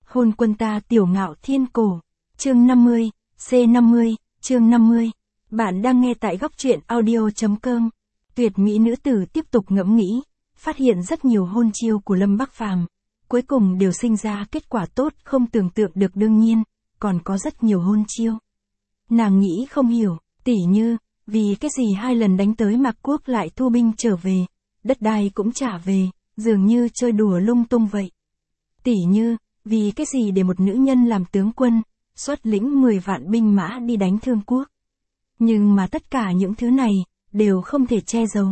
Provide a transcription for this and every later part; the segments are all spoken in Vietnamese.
Hôn quân ta tiểu ngạo thiên cổ. Chương 50, C50, chương 50. Bạn đang nghe tại góc truyện audio.com. Tuyệt mỹ nữ tử tiếp tục ngẫm nghĩ, phát hiện rất nhiều hôn chiêu của Lâm Bắc Phàm, cuối cùng đều sinh ra kết quả tốt không tưởng tượng được. Đương nhiên, còn có rất nhiều hôn chiêu nàng nghĩ không hiểu, tỉ như, vì cái gì 2 lần đánh tới Mạc Quốc lại thu binh trở về, đất đai cũng trả về, dường như chơi đùa lung tung vậy. Tỉ như, vì cái gì để một nữ nhân làm tướng quân, xuất lĩnh 10 vạn binh mã đi đánh Thương Quốc. Nhưng mà tất cả những thứ này, đều không thể che giấu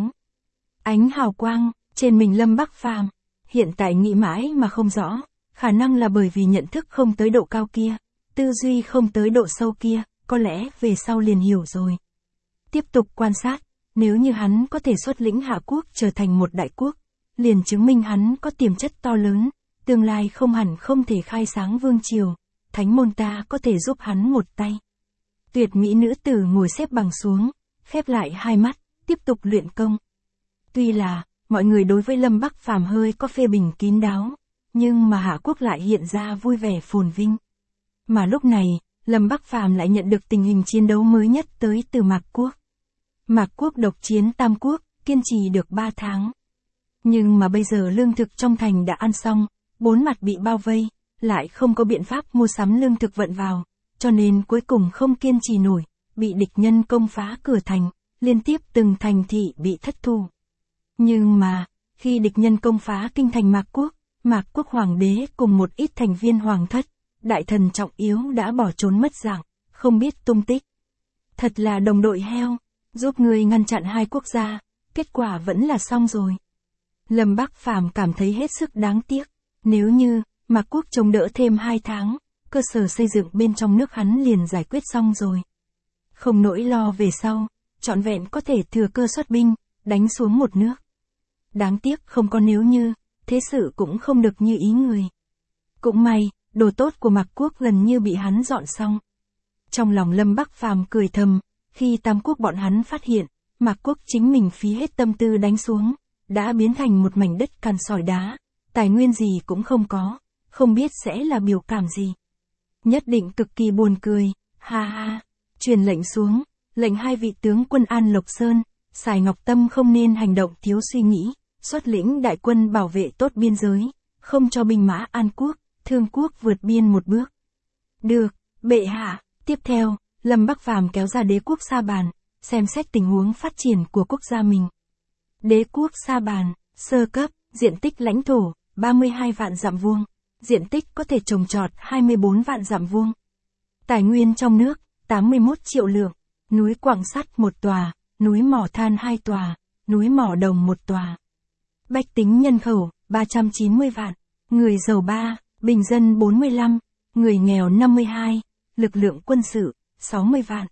ánh hào quang trên mình Lâm Bắc Phàm. Hiện tại nghĩ mãi mà không rõ, khả năng là bởi vì nhận thức không tới độ cao kia, tư duy không tới độ sâu kia, có lẽ về sau liền hiểu rồi. Tiếp tục quan sát, nếu như hắn có thể xuất lĩnh Hạ Quốc trở thành một đại quốc, liền chứng minh hắn có tiềm chất to lớn, tương lai không hẳn không thể khai sáng vương triều, thánh môn ta có thể giúp hắn một tay. Tuyệt mỹ nữ tử ngồi xếp bằng xuống, khép lại hai mắt, tiếp tục luyện công. Tuy là, mọi người đối với Lâm Bắc Phàm hơi có phê bình kín đáo, nhưng mà Hạ Quốc lại hiện ra vui vẻ phồn vinh. Mà lúc này, Lâm Bắc Phàm lại nhận được tình hình chiến đấu mới nhất tới từ Mạc Quốc. Mạc Quốc độc chiến Tam Quốc, kiên trì được 3 tháng. Nhưng mà bây giờ lương thực trong thành đã ăn xong, 4 mặt bị bao vây, lại không có biện pháp mua sắm lương thực vận vào, cho nên cuối cùng không kiên trì nổi, bị địch nhân công phá cửa thành, liên tiếp từng thành thị bị thất thu. Nhưng mà, khi địch nhân công phá kinh thành Mạc Quốc hoàng đế cùng một ít thành viên hoàng thất, đại thần trọng yếu đã bỏ trốn mất dạng, không biết tung tích. Thật là đồng đội heo, giúp người ngăn chặn 2 quốc gia, kết quả vẫn là xong rồi. Lâm Bắc Phàm cảm thấy hết sức đáng tiếc, nếu như Mạc Quốc chống đỡ thêm 2 tháng, cơ sở xây dựng bên trong nước hắn liền giải quyết xong rồi. Không nỗi lo về sau, trọn vẹn có thể thừa cơ xuất binh, đánh xuống một nước. Đáng tiếc không có nếu như, thế sự cũng không được như ý người. Cũng may, đồ tốt của Mạc Quốc gần như bị hắn dọn xong. Trong lòng Lâm Bắc Phàm cười thầm, khi Tam Quốc bọn hắn phát hiện, Mạc Quốc chính mình phí hết tâm tư đánh xuống, đã biến thành một mảnh đất cằn sỏi đá, tài nguyên gì cũng không có, không biết sẽ là biểu cảm gì. Nhất định cực kỳ buồn cười, ha ha, truyền lệnh xuống, lệnh 2 vị tướng quân An Lộc Sơn, Sài Ngọc Tâm không nên hành động thiếu suy nghĩ, xuất lĩnh đại quân bảo vệ tốt biên giới, không cho binh mã An Quốc, Thương Quốc vượt biên một bước. Được, bệ hạ. Tiếp theo, Lâm Bắc Phàm kéo ra đế quốc Sa Bàn, xem xét tình huống phát triển của quốc gia mình. Đế quốc Sa Bàn, sơ cấp, diện tích lãnh thổ, 32 vạn dặm vuông, diện tích có thể trồng trọt 24 vạn dặm vuông. Tài nguyên trong nước, 81 triệu lượng, núi quặng sắt 1 tòa, núi mỏ than 2 tòa, núi mỏ đồng 1 tòa. Bách tính nhân khẩu, 390 vạn, người giàu 3, bình dân 45, người nghèo 52, lực lượng quân sự, 60 vạn.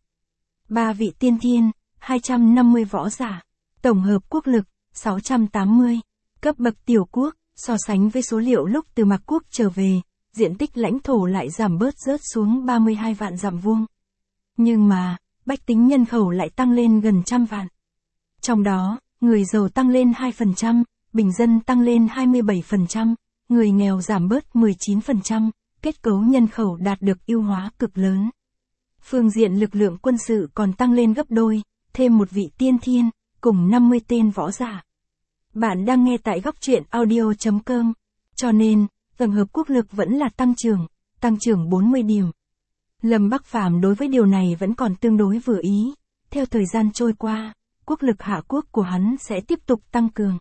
3 vị tiên thiên, 250 võ giả, tổng hợp quốc lực, 680, cấp bậc tiểu quốc, so sánh với số liệu lúc từ Mạc Quốc trở về, diện tích lãnh thổ lại giảm bớt rớt xuống 32 vạn dặm vuông. Nhưng mà, bách tính nhân khẩu lại tăng lên gần 100 vạn. Trong đó, người giàu tăng lên 2%, bình dân tăng lên 27%, người nghèo giảm bớt 19%, kết cấu nhân khẩu đạt được ưu hóa cực lớn. Phương diện lực lượng quân sự còn tăng lên gấp đôi, thêm 1 vị tiên thiên, cùng 50 tên võ giả. Bạn đang nghe tại góc truyện audio.com, cho nên, tổng hợp quốc lực vẫn là tăng trưởng 40 điểm. Lâm Bắc Phàm đối với điều này vẫn còn tương đối vừa ý, theo thời gian trôi qua, quốc lực Hạ Quốc của hắn sẽ tiếp tục tăng cường.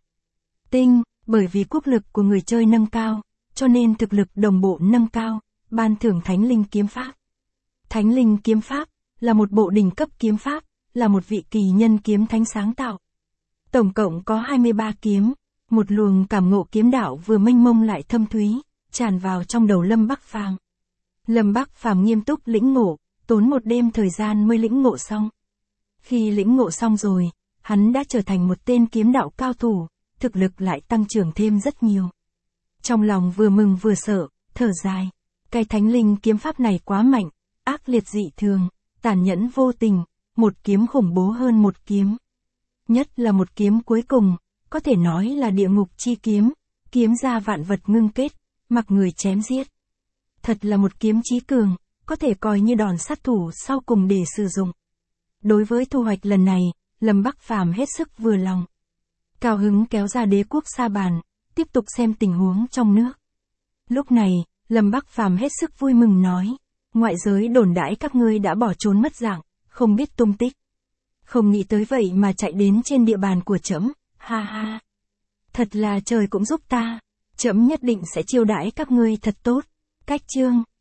Bởi vì quốc lực của người chơi nâng cao, cho nên thực lực đồng bộ nâng cao, ban thưởng Thánh Linh Kiếm Pháp. Thánh Linh Kiếm Pháp, là một bộ đỉnh cấp kiếm pháp, là một vị kỳ nhân kiếm thánh sáng tạo. Tổng cộng có 23 kiếm, một luồng cảm ngộ kiếm đạo vừa mênh mông lại thâm thúy, tràn vào trong đầu Lâm Bắc Phàm. Lâm Bắc Phàm nghiêm túc lĩnh ngộ, tốn 1 đêm thời gian mới lĩnh ngộ xong. Khi lĩnh ngộ xong rồi, hắn đã trở thành một tên kiếm đạo cao thủ, thực lực lại tăng trưởng thêm rất nhiều. Trong lòng vừa mừng vừa sợ, thở dài, cái Thánh Linh Kiếm Pháp này quá mạnh, ác liệt dị thường, tàn nhẫn vô tình, một kiếm khủng bố hơn một kiếm. Nhất là một kiếm cuối cùng, có thể nói là địa ngục chi kiếm, kiếm ra vạn vật ngưng kết, mặc người chém giết. Thật là một kiếm chí cường, có thể coi như đòn sát thủ sau cùng để sử dụng. Đối với thu hoạch lần này, Lâm Bắc Phàm hết sức vừa lòng. Cao hứng kéo ra Đế Quốc Sa Bàn, tiếp tục xem tình huống trong nước. Lúc này, Lâm Bắc Phàm hết sức vui mừng nói, ngoại giới đồn đãi các ngươi đã bỏ trốn mất dạng, không biết tung tích. Không nghĩ tới vậy mà chạy đến trên địa bàn của trẫm, ha ha. Thật là trời cũng giúp ta, trẫm nhất định sẽ chiêu đãi các ngươi thật tốt. Cách chương